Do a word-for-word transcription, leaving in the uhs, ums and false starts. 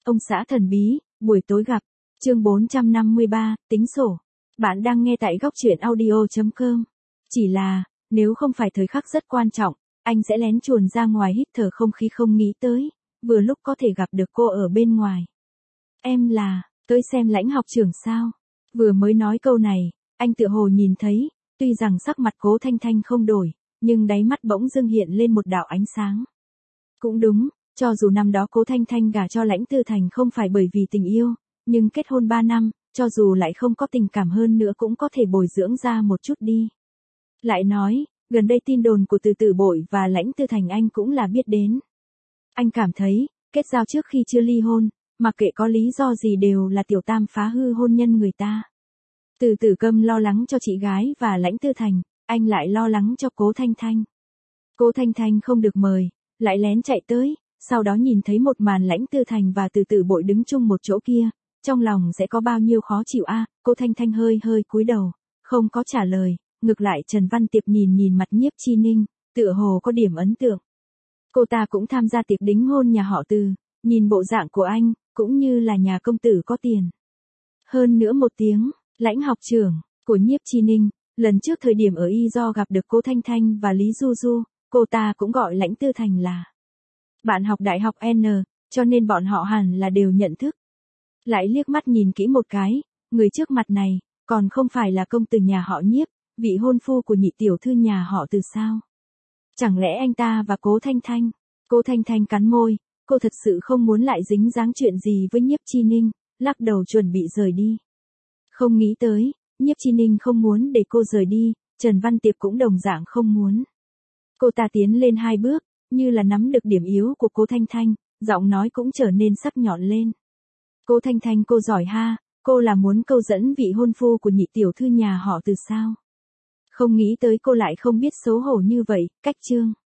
Ông xã thần bí, buổi tối gặp. Chương bốn trăm năm mươi ba, tính sổ. Bạn đang nghe tại góc truyện audio chấm com. Chỉ là, nếu không phải thời khắc rất quan trọng, anh sẽ lén chuồn ra ngoài hít thở không khí không nghĩ tới, vừa lúc có thể gặp được cô ở bên ngoài. Em là, tới xem Lãnh học trưởng sao? Vừa mới nói câu này, anh tựa hồ nhìn thấy, tuy rằng sắc mặt Cố Thanh Thanh không đổi, nhưng đáy mắt bỗng dưng hiện lên một đạo ánh sáng. Cũng đúng, cho dù năm đó Cố Thanh Thanh gả cho Lãnh Tư Thành không phải bởi vì tình yêu, nhưng kết hôn ba năm, cho dù lại không có tình cảm hơn nữa cũng có thể bồi dưỡng ra một chút đi. Lại nói, gần đây tin đồn của Từ Tử Bội và Lãnh Tư Thành anh cũng là biết đến. Anh cảm thấy, kết giao trước khi chưa ly hôn, mặc kệ có lý do gì đều là tiểu tam phá hư hôn nhân người ta. Từ Tử Câm lo lắng cho chị gái và Lãnh Tư Thành, anh lại lo lắng cho Cố Thanh Thanh. Cố Thanh Thanh không được mời, lại lén chạy tới, sau đó nhìn thấy một màn Lãnh Tư Thành và Từ Tử Bội đứng chung một chỗ kia, trong lòng sẽ có bao nhiêu khó chịu a. À, Cố Thanh Thanh hơi hơi cúi đầu, không có trả lời, ngược lại Trần Văn Tiệp nhìn nhìn mặt Nhiếp Chi Ninh, tựa hồ có điểm ấn tượng. Cô ta cũng tham gia tiệc đính hôn nhà họ Từ, nhìn bộ dạng của anh, cũng như là nhà công tử có tiền. Hơn nữa một tiếng, Lãnh học trưởng của Nhiếp Chi Ninh, lần trước thời điểm ở Y Do gặp được Cố Thanh Thanh và Lý Du Du, cô ta cũng gọi Lãnh Tư Thành là bạn học đại học N, cho nên bọn họ hẳn là đều nhận thức. Lại liếc mắt nhìn kỹ một cái, người trước mặt này, còn không phải là công tử nhà họ Nhiếp, vị hôn phu của nhị tiểu thư nhà họ Từ sao? Chẳng lẽ anh ta và Cố Thanh Thanh? Cố Thanh Thanh cắn môi, cô thật sự không muốn lại dính dáng chuyện gì với Nhiếp Chi Ninh, lắc đầu chuẩn bị rời đi. Không nghĩ tới, Nhiếp Chi Ninh không muốn để cô rời đi, Trần Văn Tiệp cũng đồng dạng không muốn. Cô ta tiến lên hai bước, như là nắm được điểm yếu của Cố Thanh Thanh, giọng nói cũng trở nên sắc nhọn lên. Cố Thanh Thanh cô giỏi ha, cô là muốn câu dẫn vị hôn phu của nhị tiểu thư nhà họ Từ sao? Không nghĩ tới cô lại không biết xấu hổ như vậy, cách chương.